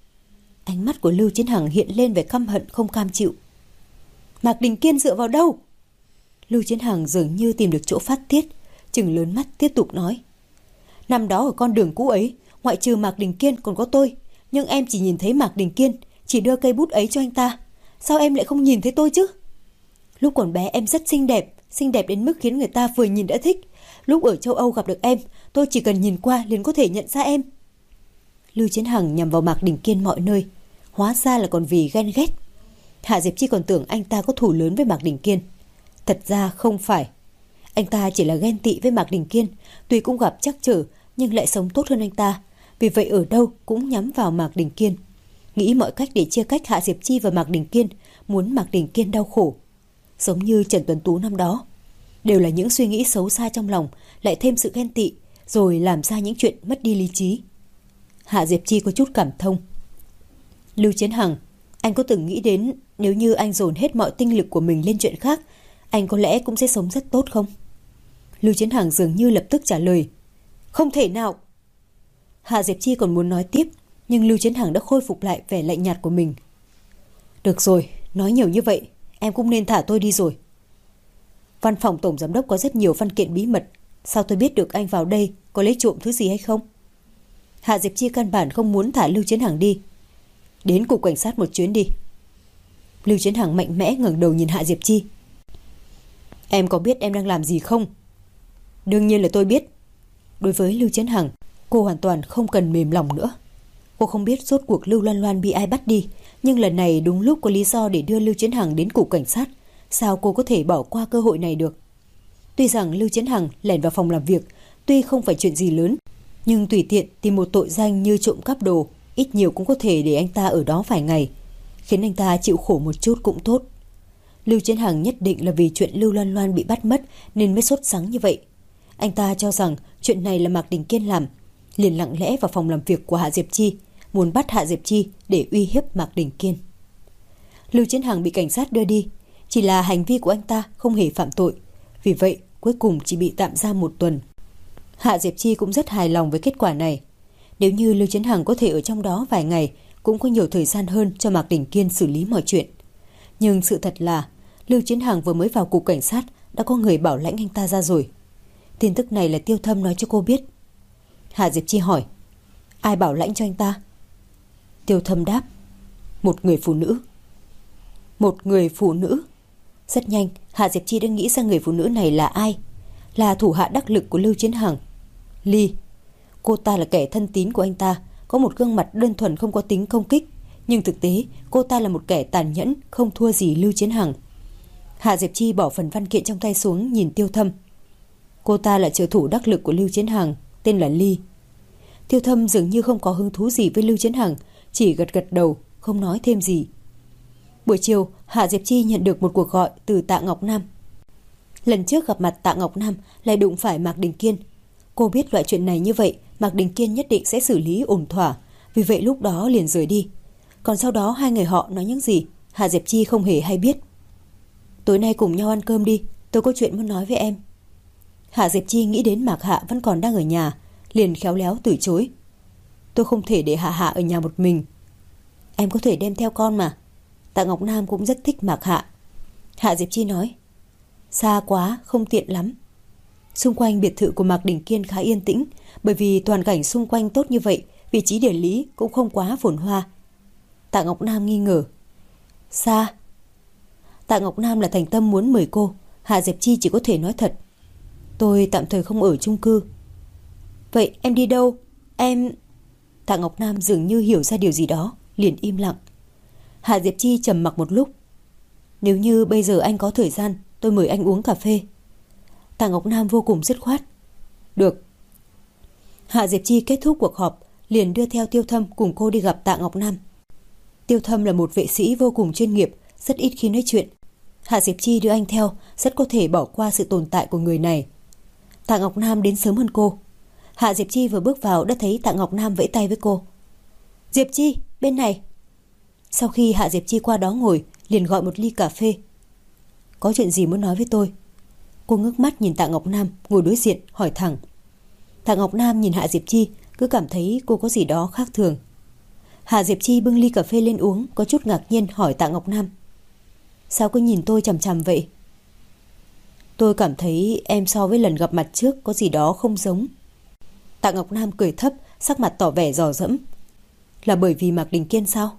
Ánh mắt của Lưu Chiến Hằng hiện lên vẻ căm hận không cam chịu. Mạc Đình Kiên dựa vào đâu? Lưu Chiến Hằng dường như tìm được chỗ phát tiết, trừng lớn mắt tiếp tục nói. Năm đó ở con đường cũ ấy, ngoại trừ Mạc Đình Kiên còn có tôi. Nhưng em chỉ nhìn thấy Mạc Đình Kiên, chỉ đưa cây bút ấy cho anh ta. Sao em lại không nhìn thấy tôi chứ? Lúc còn bé em rất xinh đẹp đến mức khiến người ta vừa nhìn đã thích. Lúc ở châu Âu gặp được em, tôi chỉ cần nhìn qua liền có thể nhận ra em. Lưu Chiến Hằng nhằm vào Mạc Đình Kiên mọi nơi, hóa ra là còn vì ghen ghét. Hạ Diệp Chi còn tưởng anh ta có thù lớn với Mạc Đình Kiên. Thật ra không phải. Anh ta chỉ là ghen tị với Mạc Đình Kiên, tuy cũng gặp trắc trở nhưng lại sống tốt hơn anh ta. Vì vậy ở đâu cũng nhắm vào Mạc Đình Kiên, nghĩ mọi cách để chia cách Hạ Diệp Chi và Mạc Đình Kiên, muốn Mạc Đình Kiên đau khổ. Giống như Trần Tuấn Tú năm đó. Đều là những suy nghĩ xấu xa trong lòng, lại thêm sự ghen tị, rồi làm ra những chuyện mất đi lý trí. Hạ Diệp Chi có chút cảm thông. Lưu Chiến Hằng, anh có từng nghĩ đến nếu như anh dồn hết mọi tinh lực của mình lên chuyện khác, anh có lẽ cũng sẽ sống rất tốt không? Lưu Chiến Hằng dường như lập tức trả lời. Không thể nào. Hạ Diệp Chi còn muốn nói tiếp, nhưng Lưu Chiến Hằng đã khôi phục lại vẻ lạnh nhạt của mình. Được rồi, nói nhiều như vậy, em cũng nên thả tôi đi rồi. Văn phòng tổng giám đốc có rất nhiều văn kiện bí mật, sao tôi biết được anh vào đây có lấy trộm thứ gì hay không? Hạ Diệp Chi căn bản không muốn thả Lưu Chiến Hằng đi. Đến cục cảnh sát một chuyến đi. Lưu Chiến Hằng mạnh mẽ ngẩng đầu nhìn Hạ Diệp Chi. Em có biết em đang làm gì không? Đương nhiên là tôi biết. Đối với Lưu Chiến Hằng, cô hoàn toàn không cần mềm lòng nữa. Cô không biết rốt cuộc Lưu Loan Loan bị ai bắt đi, nhưng lần này đúng lúc có lý do để đưa Lưu Chiến Hằng đến cục cảnh sát. Sao cô có thể bỏ qua cơ hội này được? Tuy rằng Lưu Chiến Hằng lẻn vào phòng làm việc, tuy không phải chuyện gì lớn, nhưng tùy tiện tìm một tội danh như trộm cắp đồ, ít nhiều cũng có thể để anh ta ở đó vài ngày, khiến anh ta chịu khổ một chút cũng tốt. Lưu Chiến Hằng nhất định là vì chuyện Lưu Loan Loan bị bắt mất nên mới sốt sắng như vậy. Anh ta cho rằng chuyện này là Mạc Đình Kiên làm, liền lặng lẽ vào phòng làm việc của Hạ Diệp Chi, muốn bắt Hạ Diệp Chi để uy hiếp Mạc Đình Kiên. Lưu Chiến Hằng bị cảnh sát đưa đi, chỉ là hành vi của anh ta không hề phạm tội, vì vậy cuối cùng chỉ bị tạm giam 1 tuần. Hạ Diệp Chi cũng rất hài lòng với kết quả này. Nếu như Lưu Chiến Hằng có thể ở trong đó vài ngày, cũng có nhiều thời gian hơn cho Mạc Đình Kiên xử lý mọi chuyện. Nhưng sự thật là Lưu Chiến Hằng vừa mới vào cục cảnh sát đã có người bảo lãnh anh ta ra rồi. Tin tức này là Tiêu Thâm nói cho cô biết. Hạ Diệp Chi hỏi, ai bảo lãnh cho anh ta? Tiêu Thâm đáp, một người phụ nữ. Một người phụ nữ? Rất nhanh, Hạ Diệp Chi đã nghĩ ra người phụ nữ này là ai. Là thủ hạ đắc lực của Lưu Chiến Hằng, Ly. Cô ta là kẻ thân tín của anh ta, có một gương mặt đơn thuần không có tính công kích, nhưng thực tế cô ta là một kẻ tàn nhẫn không thua gì Lưu Chiến Hằng. Hạ Diệp Chi bỏ phần văn kiện trong tay xuống, nhìn Tiêu Thâm. Cô ta là trợ thủ đắc lực của Lưu Chiến Hằng, tên là Ly. Tiêu Thâm dường như không có hứng thú gì với Lưu Chiến Hằng, chỉ gật gật đầu, không nói thêm gì. Buổi chiều, Hạ Diệp Chi nhận được một cuộc gọi từ Tạ Ngọc Nam. Lần trước gặp mặt Tạ Ngọc Nam lại đụng phải Mạc Đình Kiên. Cô biết loại chuyện này như vậy, Mạc Đình Kiên nhất định sẽ xử lý ổn thỏa, vì vậy lúc đó liền rời đi. Còn sau đó hai người họ nói những gì, Hạ Diệp Chi không hề hay biết. Tối nay cùng nhau ăn cơm đi, tôi có chuyện muốn nói với em. Hạ Diệp Chi nghĩ đến Mạc Hạ vẫn còn đang ở nhà, liền khéo léo từ chối. Tôi không thể để Hạ Hạ ở nhà một mình. Em có thể đem theo con mà. Tạ Ngọc Nam cũng rất thích Mạc Hạ. Hạ Diệp Chi nói, xa quá, không tiện lắm. Xung quanh biệt thự của Mạc Đình Kiên khá yên tĩnh, bởi vì toàn cảnh xung quanh tốt như vậy, vị trí địa lý cũng không quá phồn hoa. Tạ Ngọc Nam nghi ngờ, xa. Tạ Ngọc Nam là thành tâm muốn mời cô. Hạ Diệp Chi chỉ có thể nói thật, tôi tạm thời không ở chung cư. Vậy em đi đâu? Em... Tạ Ngọc Nam dường như hiểu ra điều gì đó, liền im lặng. Hạ Diệp Chi trầm mặc một lúc. Nếu như bây giờ anh có thời gian, tôi mời anh uống cà phê. Tạ Ngọc Nam vô cùng dứt khoát. Được. Hạ Diệp Chi kết thúc cuộc họp, liền đưa theo Tiêu Thâm cùng cô đi gặp Tạ Ngọc Nam. Tiêu Thâm là một vệ sĩ vô cùng chuyên nghiệp, rất ít khi nói chuyện. Hạ Diệp Chi đưa anh theo, rất có thể bỏ qua sự tồn tại của người này. Tạ Ngọc Nam đến sớm hơn cô. Hạ Diệp Chi vừa bước vào đã thấy Tạ Ngọc Nam vẫy tay với cô. Diệp Chi, bên này. Sau khi Hạ Diệp Chi qua đó ngồi, liền gọi một ly cà phê. Có chuyện gì muốn nói với tôi? Cô ngước mắt nhìn Tạ Ngọc Nam ngồi đối diện, hỏi thẳng. Tạ Ngọc Nam nhìn Hạ Diệp Chi, cứ cảm thấy cô có gì đó khác thường. Hạ Diệp Chi bưng ly cà phê lên uống, có chút ngạc nhiên hỏi Tạ Ngọc Nam. Sao cứ nhìn tôi chằm chằm vậy? Tôi cảm thấy em so với lần gặp mặt trước có gì đó không giống. Tạ Ngọc Nam cười thấp, sắc mặt tỏ vẻ dò dẫm. Là bởi vì Mạc Đình Kiên sao?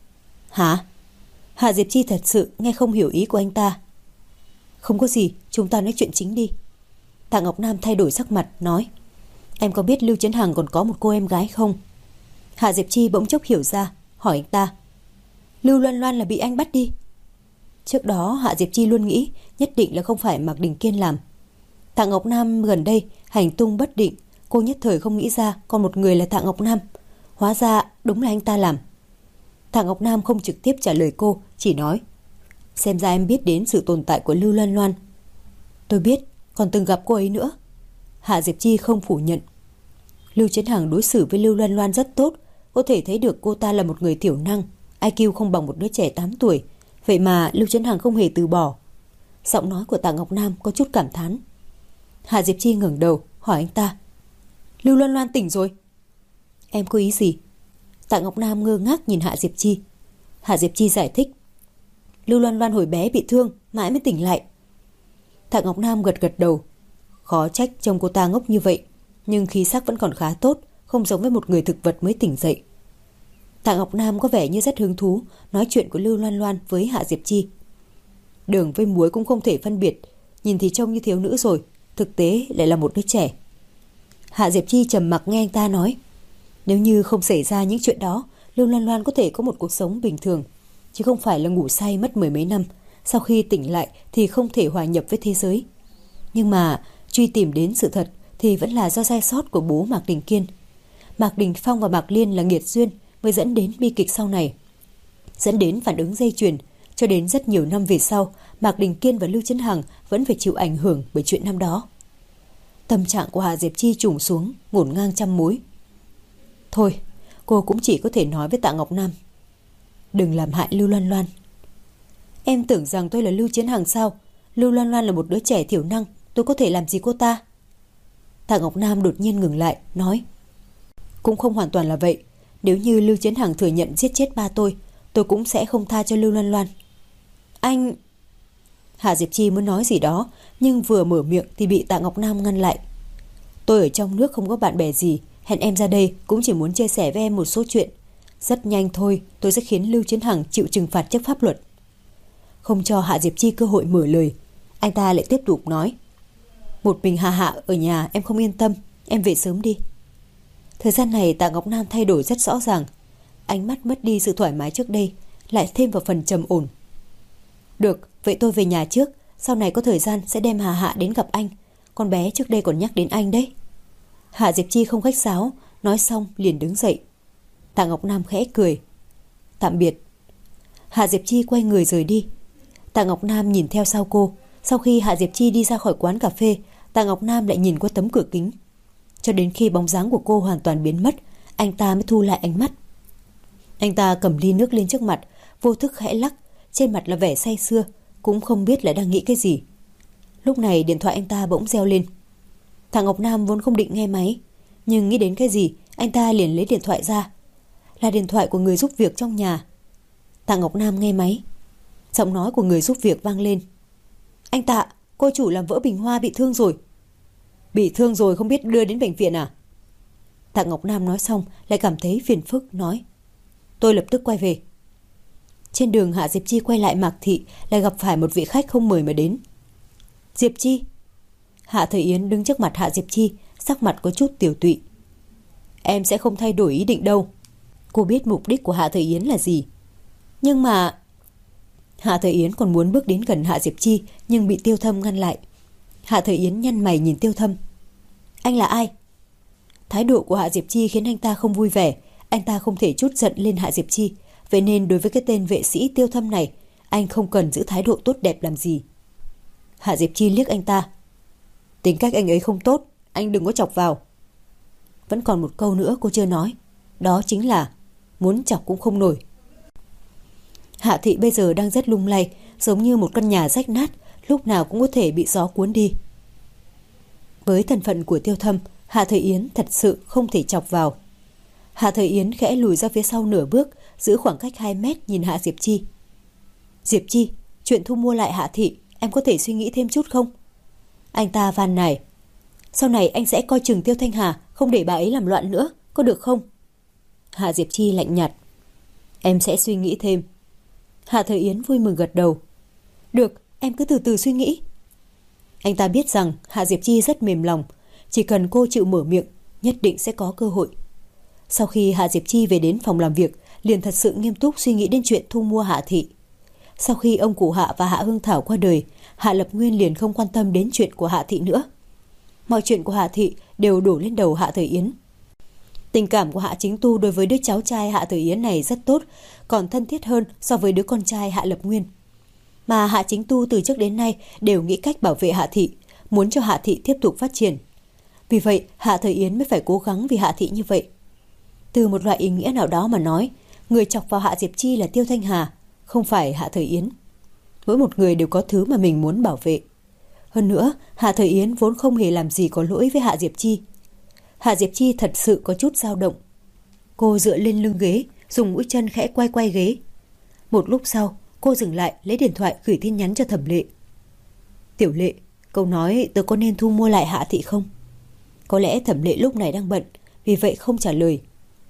Hả? Hạ Diệp Chi thật sự nghe không hiểu ý của anh ta. Không có gì, chúng ta nói chuyện chính đi. Tạ Ngọc Nam thay đổi sắc mặt, nói. Em có biết Lưu Chấn Hằng còn có một cô em gái không? Hạ Diệp Chi bỗng chốc hiểu ra, hỏi anh ta. Lưu Loan Loan là bị anh bắt đi. Trước đó Hạ Diệp Chi luôn nghĩ nhất định là không phải Mạc Đình Kiên làm. Tạ Ngọc Nam gần đây hành tung bất định, cô nhất thời không nghĩ ra còn một người là Tạ Ngọc Nam. Hóa ra đúng là anh ta làm. Tạ Ngọc Nam không trực tiếp trả lời cô, chỉ nói. Xem ra em biết đến sự tồn tại của Lưu Loan Loan. Tôi biết, còn từng gặp cô ấy nữa. Hạ Diệp Chi không phủ nhận. Lưu Chấn Hằng đối xử với Lưu Loan Loan rất tốt, có thể thấy được cô ta là một người thiểu năng, IQ không bằng một đứa trẻ 8 tuổi. Vậy mà Lưu Chấn Hằng không hề từ bỏ. Giọng nói của Tạ Ngọc Nam có chút cảm thán. Hạ Diệp Chi ngẩng đầu hỏi anh ta. Lưu Loan Loan tỉnh rồi. Em có ý gì? Tạ Ngọc Nam ngơ ngác nhìn Hạ Diệp Chi. Hạ Diệp Chi giải thích. Lưu Loan Loan hồi bé bị thương, mãi mới tỉnh lại. Tạ Ngọc Nam gật gật đầu. Khó trách trông cô ta ngốc như vậy, nhưng khí sắc vẫn còn khá tốt, không giống với một người thực vật mới tỉnh dậy. Tạ Ngọc Nam có vẻ như rất hứng thú nói chuyện của Lưu Loan Loan với Hạ Diệp Chi. Đường với muối cũng không thể phân biệt, nhìn thì trông như thiếu nữ rồi, thực tế lại là một đứa trẻ. Hạ Diệp Chi trầm mặc nghe anh ta nói. Nếu như không xảy ra những chuyện đó, Lưu Loan Loan có thể có một cuộc sống bình thường, chứ không phải là ngủ say mất mười mấy năm, sau khi tỉnh lại thì không thể hòa nhập với thế giới. Nhưng mà truy tìm đến sự thật thì vẫn là do sai sót của bố Mạc Đình Kiên. Mạc Đình Phong và Mạc Liên là nghiệt duyên mới dẫn đến bi kịch sau này, dẫn đến phản ứng dây chuyền, cho đến rất nhiều năm về sau, Mạc Đình Kiên và Lưu Chấn Hằng vẫn phải chịu ảnh hưởng bởi chuyện năm đó. Tâm trạng của Hạ Diệp Chi trùng xuống, ngổn ngang trăm mối. Thôi, cô cũng chỉ có thể nói với Tạ Ngọc Nam. Đừng làm hại Lưu Loan Loan. Em tưởng rằng tôi là Lưu Chấn Hằng sao? Lưu Loan Loan là một đứa trẻ thiểu năng, tôi có thể làm gì cô ta? Tạ Ngọc Nam đột nhiên ngừng lại, nói. Cũng không hoàn toàn là vậy. Nếu như Lưu Chấn Hằng thừa nhận giết chết ba tôi cũng sẽ không tha cho Lưu Loan Loan. Anh... Hạ Diệp Chi muốn nói gì đó, nhưng vừa mở miệng thì bị Tạ Ngọc Nam ngăn lại. Tôi ở trong nước không có bạn bè gì, hẹn em ra đây cũng chỉ muốn chia sẻ với em một số chuyện. Rất nhanh thôi, tôi sẽ khiến Lưu Chấn Hằng chịu trừng phạt trước pháp luật. Không cho Hạ Diệp Chi cơ hội mở lời, anh ta lại tiếp tục nói. Một mình Hạ ở nhà em không yên tâm, em về sớm đi. Thời gian này Tạ Ngọc Nam thay đổi rất rõ ràng, ánh mắt mất đi sự thoải mái trước đây, lại thêm vào phần trầm ổn. Được, vậy tôi về nhà trước, sau này có thời gian sẽ đem Hạ đến gặp anh. Con bé trước đây còn nhắc đến anh đấy. Hạ Diệp Chi không khách sáo, nói xong liền đứng dậy. Tạ Ngọc Nam khẽ cười. Tạm biệt. Hạ Diệp Chi quay người rời đi. Tạ Ngọc Nam nhìn theo sau cô. Sau khi Hạ Diệp Chi đi ra khỏi quán cà phê, Tạ Ngọc Nam lại nhìn qua tấm cửa kính. Cho đến khi bóng dáng của cô hoàn toàn biến mất, anh ta mới thu lại ánh mắt. Anh ta cầm ly nước lên trước mặt, vô thức khẽ lắc, trên mặt là vẻ say sưa, cũng không biết là đang nghĩ cái gì. Lúc này điện thoại anh ta bỗng reo lên. Tạ Ngọc Nam vốn không định nghe máy, nhưng nghĩ đến cái gì, anh ta liền lấy điện thoại ra. Là điện thoại của người giúp việc trong nhà. Tạ Ngọc Nam nghe máy. Giọng nói của người giúp việc vang lên. Anh Tạ, cô chủ làm vỡ bình hoa bị thương rồi. Bị thương rồi không biết đưa đến bệnh viện à? Tạ Ngọc Nam nói xong lại cảm thấy phiền phức, nói. Tôi lập tức quay về. Trên đường Hạ Diệp Chi quay lại Mạc Thị, lại gặp phải một vị khách không mời mà đến. Diệp Chi. Hạ Thời Yến đứng trước mặt Hạ Diệp Chi, sắc mặt có chút tiều tụy. Em sẽ không thay đổi ý định đâu. Cô biết mục đích của Hạ Thời Yến là gì. Nhưng mà... Hạ Thời Yến còn muốn bước đến gần Hạ Diệp Chi, nhưng bị Tiêu Thâm ngăn lại. Hạ Thời Yến nhăn mày nhìn Tiêu Thâm. Anh là ai? Thái độ của Hạ Diệp Chi khiến anh ta không vui vẻ. Anh ta không thể trút giận lên Hạ Diệp Chi. Vậy nên đối với cái tên vệ sĩ Tiêu Thâm này, anh không cần giữ thái độ tốt đẹp làm gì. Hạ Diệp Chi liếc anh ta. Tính cách anh ấy không tốt, anh đừng có chọc vào. Vẫn còn một câu nữa cô chưa nói. Đó chính là muốn chọc cũng không nổi. Hạ Thị bây giờ đang rất lung lay, giống như một căn nhà rách nát, lúc nào cũng có thể bị gió cuốn đi. Với thân phận của Tiêu Thâm, Hạ Thời Yến thật sự không thể chọc vào. Hạ Thời Yến khẽ lùi ra phía sau nửa bước, giữ khoảng cách 2 mét nhìn Hạ Diệp Chi. Diệp Chi, chuyện thu mua lại Hạ Thị, em có thể suy nghĩ thêm chút không? Anh ta van nài. Sau này anh sẽ coi chừng Tiêu Thanh Hà, không để bà ấy làm loạn nữa, có được không? Hạ Diệp Chi lạnh nhạt. Em sẽ suy nghĩ thêm. Hạ Thời Yến vui mừng gật đầu. Được, em cứ từ từ suy nghĩ. Anh ta biết rằng Hạ Diệp Chi rất mềm lòng, chỉ cần cô chịu mở miệng, nhất định sẽ có cơ hội. Sau khi Hạ Diệp Chi về đến phòng làm việc, liền thật sự nghiêm túc suy nghĩ đến chuyện thu mua Hạ Thị. Sau khi ông cụ Hạ và Hạ Hưng Thảo qua đời, Hạ Lập Nguyên liền không quan tâm đến chuyện của Hạ Thị nữa. Mọi chuyện của Hạ Thị đều đổ lên đầu Hạ Thời Yến. Tình cảm của Hạ Chính Tu đối với đứa cháu trai Hạ Thời Yến này rất tốt, còn thân thiết hơn so với đứa con trai Hạ Lập Nguyên. Mà Hạ Chính Tu từ trước đến nay đều nghĩ cách bảo vệ Hạ Thị, muốn cho Hạ Thị tiếp tục phát triển. Vì vậy, Hạ Thời Yến mới phải cố gắng vì Hạ Thị như vậy. Từ một loại ý nghĩa nào đó mà nói, người chọc vào Hạ Diệp Chi là Tiêu Thanh Hà, không phải Hạ Thời Yến. Mỗi một người đều có thứ mà mình muốn bảo vệ. Hơn nữa, Hạ Thời Yến vốn không hề làm gì có lỗi với Hạ Diệp Chi. Hạ Diệp Chi thật sự có chút dao động. Cô dựa lên lưng ghế, dùng mũi chân khẽ quay quay ghế. Một lúc sau, cô dừng lại lấy điện thoại gửi tin nhắn cho Thẩm Lệ. Tiểu Lệ, cậu nói tớ có nên thu mua lại Hạ Thị không? Có lẽ Thẩm Lệ lúc này đang bận, vì vậy không trả lời.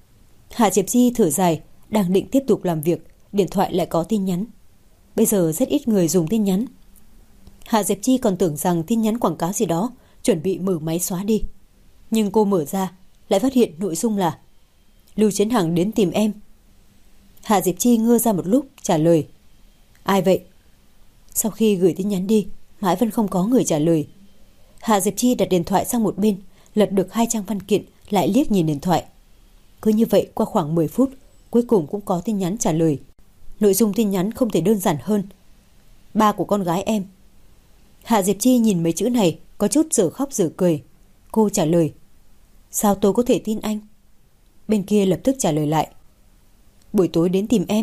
Hạ Diệp Chi thở dài, đang định tiếp tục làm việc, điện thoại lại có tin nhắn. Bây giờ rất ít người dùng tin nhắn. Hạ Diệp Chi còn tưởng rằng tin nhắn quảng cáo gì đó, chuẩn bị mở máy xóa đi. Nhưng cô mở ra, lại phát hiện nội dung là Lưu Chiến Hằng đến tìm em. Hạ Diệp Chi ngơ ra một lúc, trả lời. Ai vậy? Sau khi gửi tin nhắn đi, mãi vẫn không có người trả lời. Hạ Diệp Chi đặt điện thoại sang một bên, lật được 2 trang văn kiện, lại liếc nhìn điện thoại. Cứ như vậy qua khoảng 10 phút, cuối cùng cũng có tin nhắn trả lời. Nội dung tin nhắn không thể đơn giản hơn. Ba của con gái em. Hạ Diệp Chi nhìn mấy chữ này, có chút dở khóc dở cười. Cô trả lời. Sao tôi có thể tin anh? Bên kia lập tức trả lời lại. Buổi tối đến tìm em.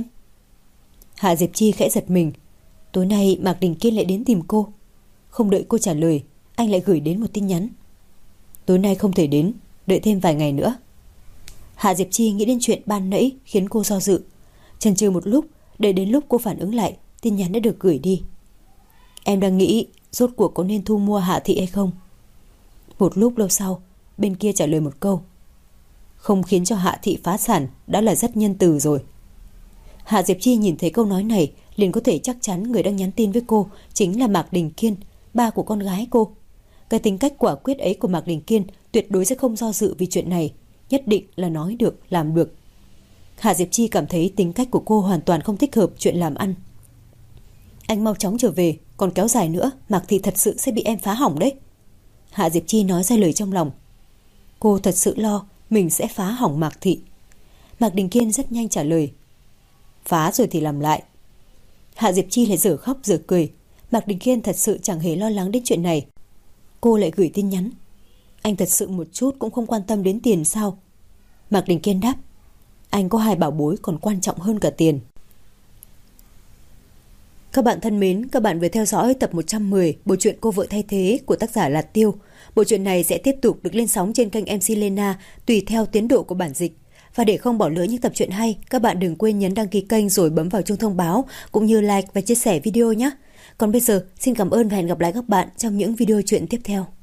Hạ Diệp Chi khẽ giật mình. Tối nay Mạc Đình Kiên lại đến tìm cô. Không đợi cô trả lời, anh lại gửi đến một tin nhắn. Tối nay không thể đến, đợi thêm vài ngày nữa. Hạ Diệp Chi nghĩ đến chuyện ban nãy khiến cô do dự. Chần chừ một lúc, đợi đến lúc cô phản ứng lại, tin nhắn đã được gửi đi. Em đang nghĩ rốt cuộc có nên thu mua Hạ Thị hay không? Một lúc lâu sau, bên kia trả lời một câu. Không khiến cho Hạ Thị phá sản đã là rất nhân từ rồi. Hạ Diệp Chi nhìn thấy câu nói này, liền có thể chắc chắn người đang nhắn tin với cô chính là Mạc Đình Kiên, ba của con gái cô. Cái tính cách quả quyết ấy của Mạc Đình Kiên tuyệt đối sẽ không do dự vì chuyện này, nhất định là nói được, làm được. Hạ Diệp Chi cảm thấy tính cách của cô hoàn toàn không thích hợp chuyện làm ăn. Anh mau chóng trở về, còn kéo dài nữa Mạc Thị thật sự sẽ bị em phá hỏng đấy. Hạ Diệp Chi nói ra lời trong lòng. Cô thật sự lo mình sẽ phá hỏng Mạc Thị. Mạc Đình Kiên rất nhanh trả lời. Phá rồi thì làm lại. Hạ Diệp Chi lại dở khóc dở cười. Mạc Đình Kiên thật sự chẳng hề lo lắng đến chuyện này. Cô lại gửi tin nhắn. Anh thật sự một chút cũng không quan tâm đến tiền sao? Mạc Đình Kiên đáp. Anh có 2 bảo bối còn quan trọng hơn cả tiền. Các bạn thân mến, các bạn vừa theo dõi tập 110 bộ truyện Cô Vợ Thay Thế của tác giả Lạt Tiêu. Bộ truyện này sẽ tiếp tục được lên sóng trên kênh MC Lena tùy theo tiến độ của bản dịch. Và để không bỏ lỡ những tập truyện hay, các bạn đừng quên nhấn đăng ký kênh rồi bấm vào chuông thông báo cũng như like và chia sẻ video nhé. Còn bây giờ, xin cảm ơn và hẹn gặp lại các bạn trong những video truyện tiếp theo.